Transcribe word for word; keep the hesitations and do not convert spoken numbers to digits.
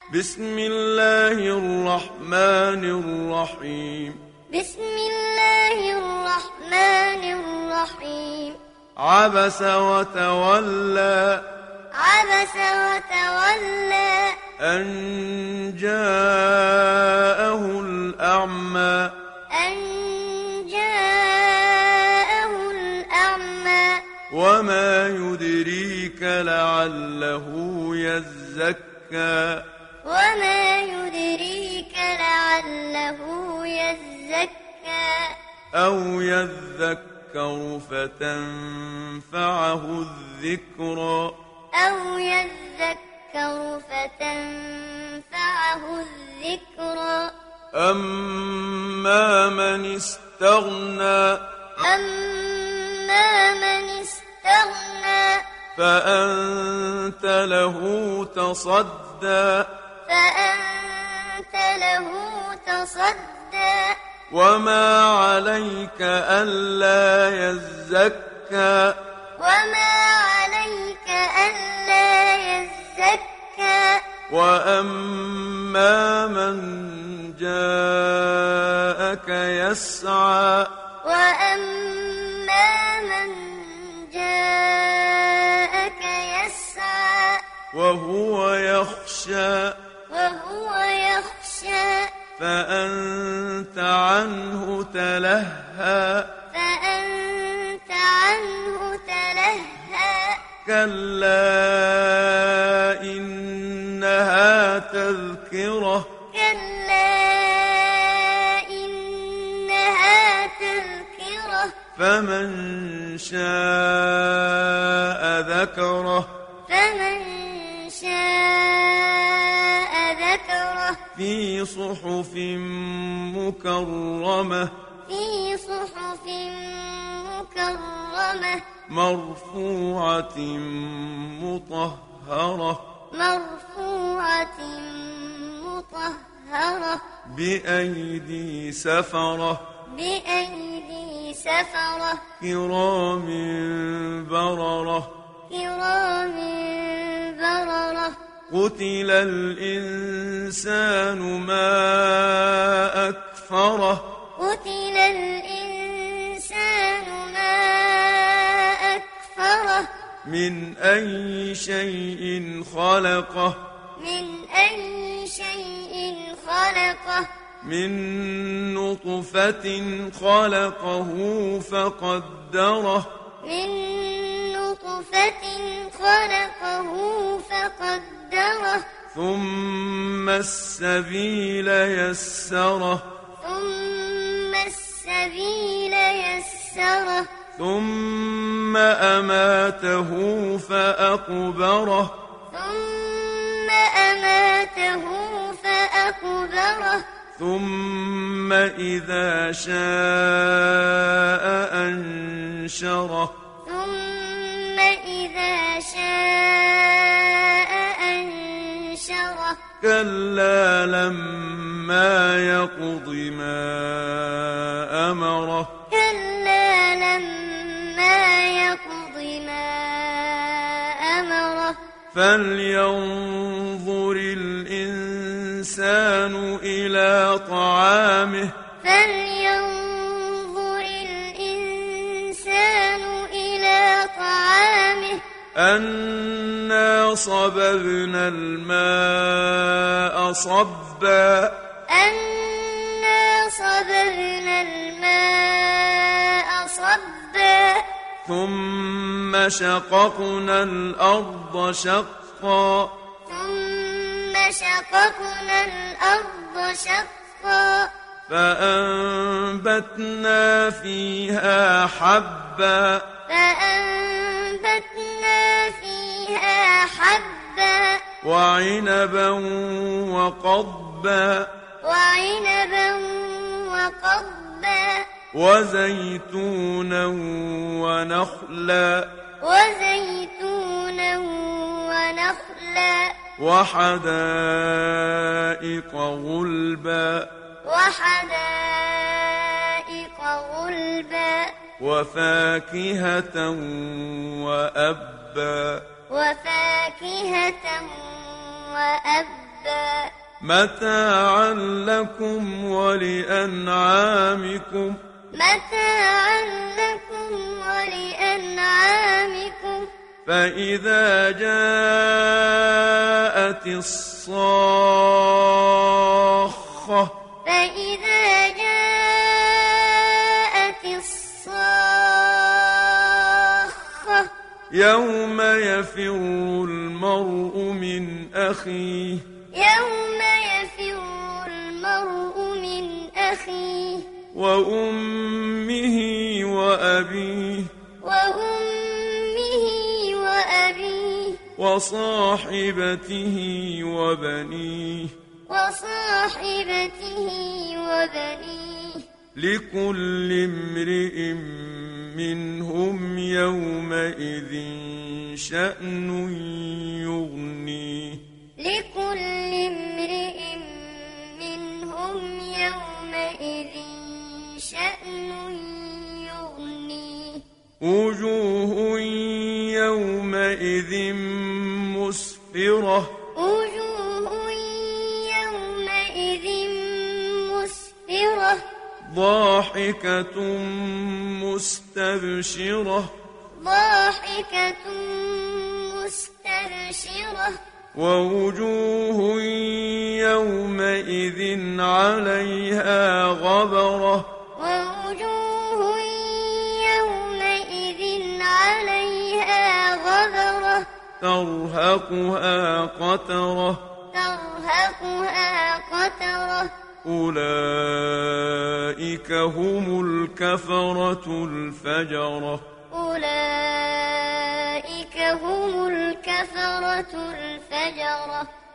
بسم الله الرحمن الرحيم بسم الله الرحمن الرحيم عبس وتولى عبس وتولى أن جاءه الأعمى أن جاءه الأعمى وما يدريك لعله يزكى وما يدريك لعله يزكى أو يذكر فتنفعه الذكرى أو يذكر فتنفعه الذكرى أما من استغنى أما من استغنى فأنت له تصدى فأنت له تصدى وما عليك ألا يزكى وما عليك ألا يزكى وأما من جاءك يسعى وأما من جاءك يسعى وهو يخشى وهو يخشى فأنت عنه تلهى فأنت عنه تلهى كلا إنها تذكرة كلا إنها تذكرة فمن شاء ذكره فمن شاء ذكره في صحف مكرمة في صحف مكرمة مرفوعة مطهرة مرفوعة مطهرة بأيدي سفرة بأيدي سفرة كرام بررة كرام بررة قتل الإنسان ما أكفره قتل الإنسان ما أكفره من أي شيء خلقه من أي شيء خلقه من نطفة خلقه فقدره من نطفة خلقه فقدره ثم السبيل يسره ثم السبيل يسره ثم أماته فأقبره ثم أماته فأقبره ثم إذا شاء أنشره ثم إذا شاء أنشره كلا لما يقض ما أمره كلا لما يقض ما أمره فلينظر الإنسان إلى طعامه فلينظر الإنسان إلى طعامه أنا صببنا الماء صبا أنا صببنا الماء صبا ثم شققنا الأرض شقا ثم شققنا الأرض شقا فأنبتنا فيها حبا فأنبتنا فيها حبا وعنبا وقضبا وعنبا وقضبا وزيتونا ونخلا وزيتونا ونخلا وحدائق غلبا وحدائق غلبا وفاكهة وأبا وفاكهة وأبا متاعا لكم ولأنعامكم متاعا لكم ولأنعامكم فإذا جاءت الصاخة فإذا جاءت الصاخة يوم يفر المرء من أخيه يوم يفر المرء من أخيه وأمه وأبيه وأمه وأبيه وصاحبته وبنيه وصاحبته وبنيه لكل امرئ منهم يومئذ شأن يغنيه لكل امرئ منهم يومئذ شأن يغنيه وجوه يومئذ مسفرة وجوه يومئذ مسفرة ضاحكة مستبشرة ضاحكة مستبشرة ووجوه يومئذ عليها غبرة ووجوه يومئذ عليها غبرة ترهقها قترة ترهقها قترة أولئك هم الكفرة الفجرة أولئك هم الكفرة الفجرة